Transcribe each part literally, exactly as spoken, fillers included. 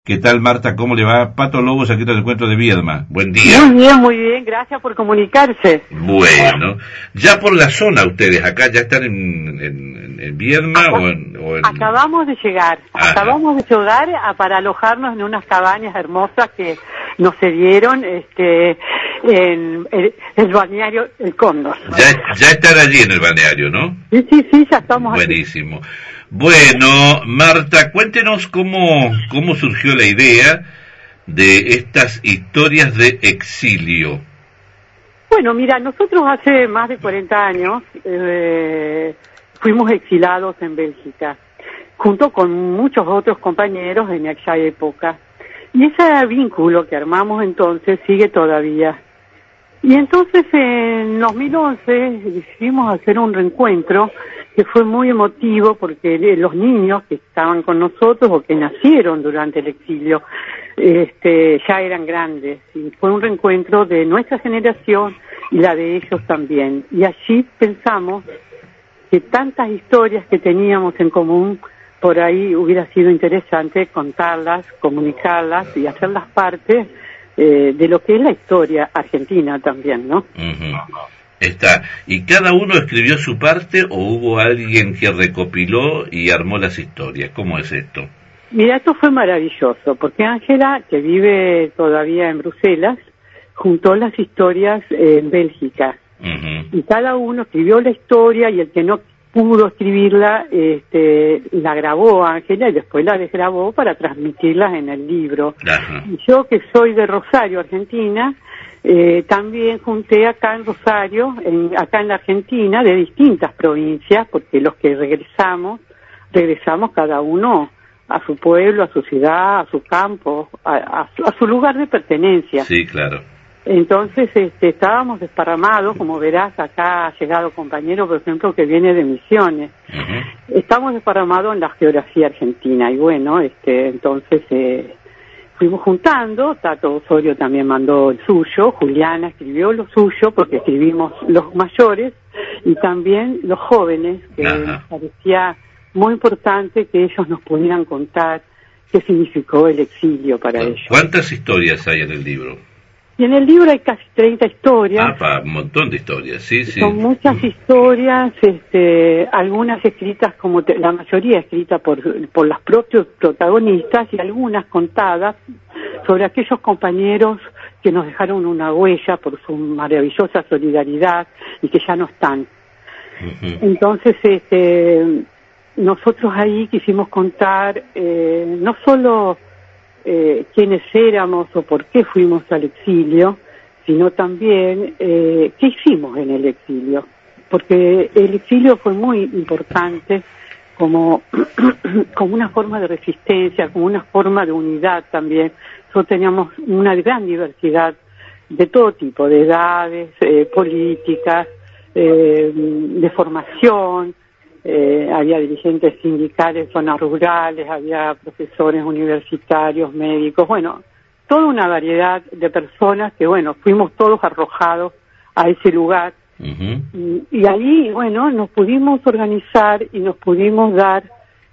¿Qué tal, Marta? ¿Cómo le va? Pato Lobos, aquí te encuentro de Viedma. Buen día. Muy bien, muy bien, gracias por comunicarse. Bueno, ya por la zona ustedes, acá ya están en, en, en Viedma Acá, o en, o en... Acabamos de llegar, Ajá. acabamos de llegar a, para alojarnos en unas cabañas hermosas que nos cedieron este, en el, el balneario El Cóndor. Ya, ya están allí en el balneario, ¿no? Sí, sí, sí, ya estamos Buenísimo. Aquí. Bueno, Marta, cuéntenos cómo, cómo surgió la idea de estas historias de exilio. Bueno, mira, nosotros hace más de cuarenta años eh, fuimos exilados en Bélgica, junto con muchos otros compañeros en aquella época. Y ese vínculo que armamos entonces sigue todavía. Y entonces en dos mil once decidimos hacer un reencuentro que fue muy emotivo porque los niños que estaban con nosotros o que nacieron durante el exilio este, ya eran grandes. Y fue un reencuentro de nuestra generación y la de ellos también. Y allí pensamos que tantas historias que teníamos en común, por ahí hubiera sido interesante contarlas, comunicarlas y hacerlas parte eh, de lo que es la historia argentina también, ¿no? Uh-huh. Está. ¿Y cada uno escribió su parte o hubo alguien que recopiló y armó las historias? ¿Cómo es esto? Mira, esto fue maravilloso, porque Ángela, que vive todavía en Bruselas, juntó las historias eh, en Bélgica. Uh-huh. Y cada uno escribió la historia y el que no pudo escribirla, este, la grabó Ángela y después la desgrabó para transmitirlas en el libro. Uh-huh. Y yo, que soy de Rosario, Argentina, eh, también junté acá en Rosario, en, acá en la Argentina, de distintas provincias, porque los que regresamos, regresamos cada uno a su pueblo, a su ciudad, a su campo, a, a, su, a su lugar de pertenencia. Sí, claro. Entonces este, estábamos desparramados, como verás, acá ha llegado compañero, por ejemplo, que viene de Misiones. Uh-huh. Estamos desparramados en la geografía argentina y bueno, este, entonces eh, fuimos juntando, Tato Osorio también mandó el suyo, Juliana escribió lo suyo, porque escribimos los mayores y también los jóvenes, que uh-huh. nos parecía muy importante que ellos nos pudieran contar qué significó el exilio para ellos. ¿Cuántas historias hay en el libro? Y en el libro hay casi treinta historias. Ah, pa, un montón de historias, sí, sí. Son muchas mm. historias, este, algunas escritas, como te, la mayoría escritas por, por los propios protagonistas y algunas contadas sobre aquellos compañeros que nos dejaron una huella por su maravillosa solidaridad y que ya no están. Uh-huh. Entonces, este, nosotros ahí quisimos contar eh, no solo Eh, quiénes éramos o por qué fuimos al exilio, sino también eh, qué hicimos en el exilio, porque el exilio fue muy importante como, como una forma de resistencia, como una forma de unidad también. Nosotros teníamos una gran diversidad de todo tipo, de edades, eh, políticas, eh, de formación. Eh, había dirigentes sindicales, zonas rurales, había profesores universitarios, médicos, bueno, toda una variedad de personas que, bueno, fuimos todos arrojados a ese lugar. Uh-huh. y, y ahí, bueno, nos pudimos organizar y nos pudimos dar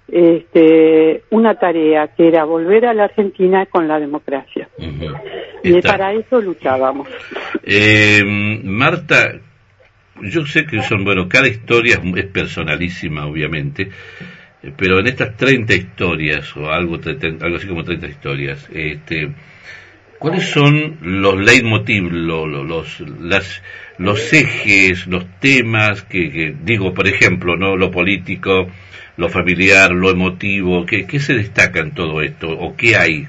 este, una tarea que era volver a la Argentina con la democracia. Uh-huh. Y Está. Para eso luchábamos. Eh, Marta, yo sé que son, bueno, cada historia es personalísima, obviamente, pero en estas treinta historias, o algo, algo así como treinta historias, este, ¿cuáles son los leitmotiv, los, los, las, los ejes, los temas que, que, digo, por ejemplo, no lo político, lo familiar, lo emotivo, ¿qué, qué se destaca en todo esto, o qué hay?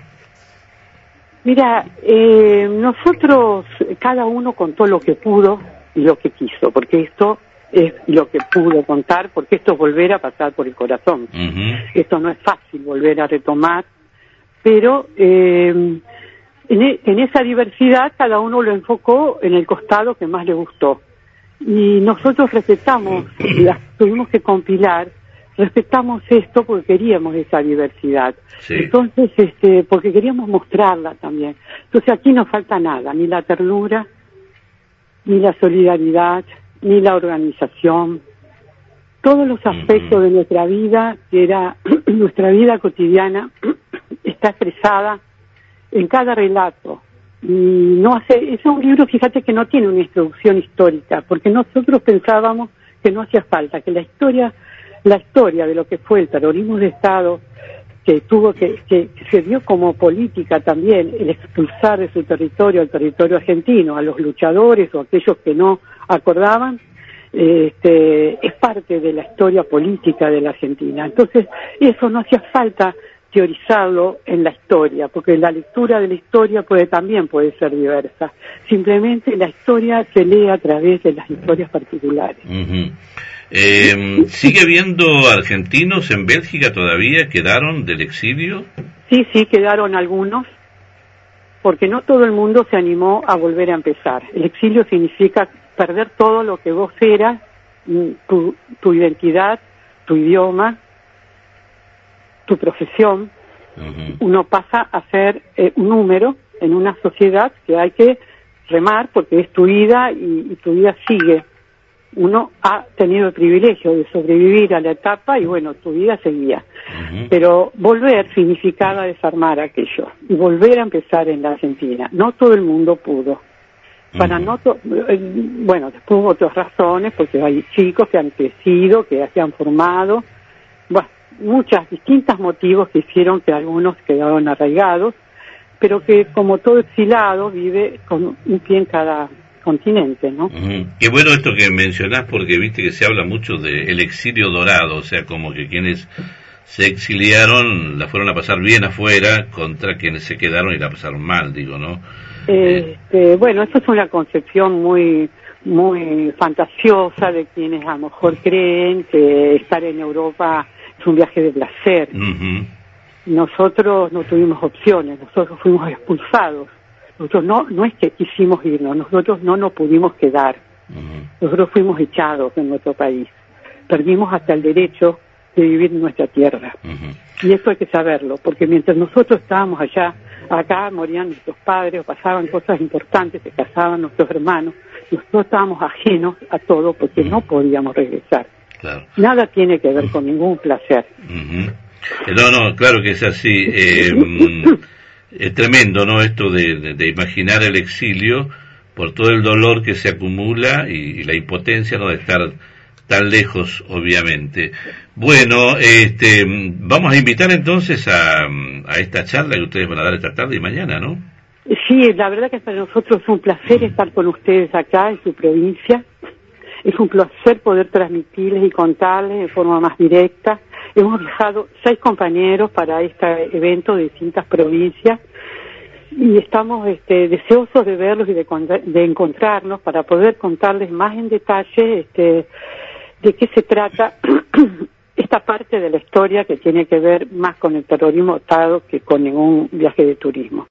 Mira, eh, nosotros, cada uno contó lo que pudo y lo que quiso, porque esto es lo que pudo contar, porque esto es volver a pasar por el corazón. Uh-huh. Esto no es fácil volver a retomar, pero eh, en, e, en esa diversidad cada uno lo enfocó en el costado que más le gustó. Y nosotros respetamos, las tuvimos que compilar, respetamos esto porque queríamos esa diversidad. Sí. Entonces, este, porque queríamos mostrarla también. Entonces aquí no falta nada, ni la ternura, ni la solidaridad, ni la organización, todos los aspectos uh-huh. de nuestra vida, que era nuestra vida cotidiana, está expresada en cada relato. Y no hace, es un libro, fíjate, que no tiene una introducción histórica, porque nosotros pensábamos que no hacía falta, que la historia, la historia de lo que fue el terrorismo de Estado, que tuvo que, que, que se dio como política también, el expulsar de su territorio, al territorio argentino, a los luchadores o aquellos que no acordaban, este, es parte de la historia política de la Argentina. Entonces, eso no hacía falta teorizarlo en la historia, porque la lectura de la historia puede también puede ser diversa. Simplemente la historia se lee a través de las historias particulares. Uh-huh. Eh, ¿Sigue habiendo argentinos en Bélgica todavía? ¿Quedaron del exilio? Sí, sí, quedaron algunos, porque no todo el mundo se animó a volver a empezar. El exilio significa perder todo lo que vos eras, tu, tu identidad, tu idioma, tu profesión. Uh-huh. Uno pasa a ser eh, un número en una sociedad que hay que remar porque es tu vida y, y tu vida sigue. Uno ha tenido el privilegio de sobrevivir a la etapa y bueno, tu vida seguía. Uh-huh. Pero volver significaba desarmar aquello y volver a empezar en la Argentina. No todo el mundo pudo. Para uh-huh. no to- bueno, después hubo otras razones, porque hay chicos que han crecido, que se han formado, bueno, muchas distintos motivos que hicieron que algunos quedaron arraigados, pero que como todo exilado vive con un pie en cada continente, ¿no? Uh-huh. Qué bueno esto que mencionás, porque viste que se habla mucho del exilio dorado, o sea, como que quienes se exiliaron la fueron a pasar bien afuera contra quienes se quedaron y la pasaron mal, digo, ¿no? Este, eh. Bueno, eso es una concepción muy muy fantasiosa de quienes a lo mejor creen que estar en Europa es un viaje de placer. Uh-huh. Nosotros no tuvimos opciones, nosotros fuimos expulsados. Nosotros no no es que quisimos irnos, nosotros no nos pudimos quedar. Uh-huh. Nosotros fuimos echados de nuestro país. Perdimos hasta el derecho de vivir en nuestra tierra. Uh-huh. Y eso hay que saberlo, porque mientras nosotros estábamos allá, acá morían nuestros padres, pasaban cosas importantes, se casaban nuestros hermanos, nosotros estábamos ajenos a todo porque uh-huh. no podíamos regresar. Claro. Nada tiene que ver uh-huh. con ningún placer. Uh-huh. No, no, claro que es así. Eh, es tremendo, ¿no? Esto de, de, de imaginar el exilio por todo el dolor que se acumula y, y la impotencia, ¿no?, de estar tan lejos, obviamente. Bueno, este, vamos a invitar entonces a, a esta charla que ustedes van a dar esta tarde y mañana, ¿no? Sí, la verdad que para nosotros es un placer estar con ustedes acá en su provincia. Es un placer poder transmitirles y contarles de forma más directa. Hemos viajado seis compañeros para este evento de distintas provincias y estamos este, deseosos de verlos y de, de encontrarnos para poder contarles más en detalle este, de qué se trata esta parte de la historia que tiene que ver más con el terrorismo de Estado que con ningún viaje de turismo.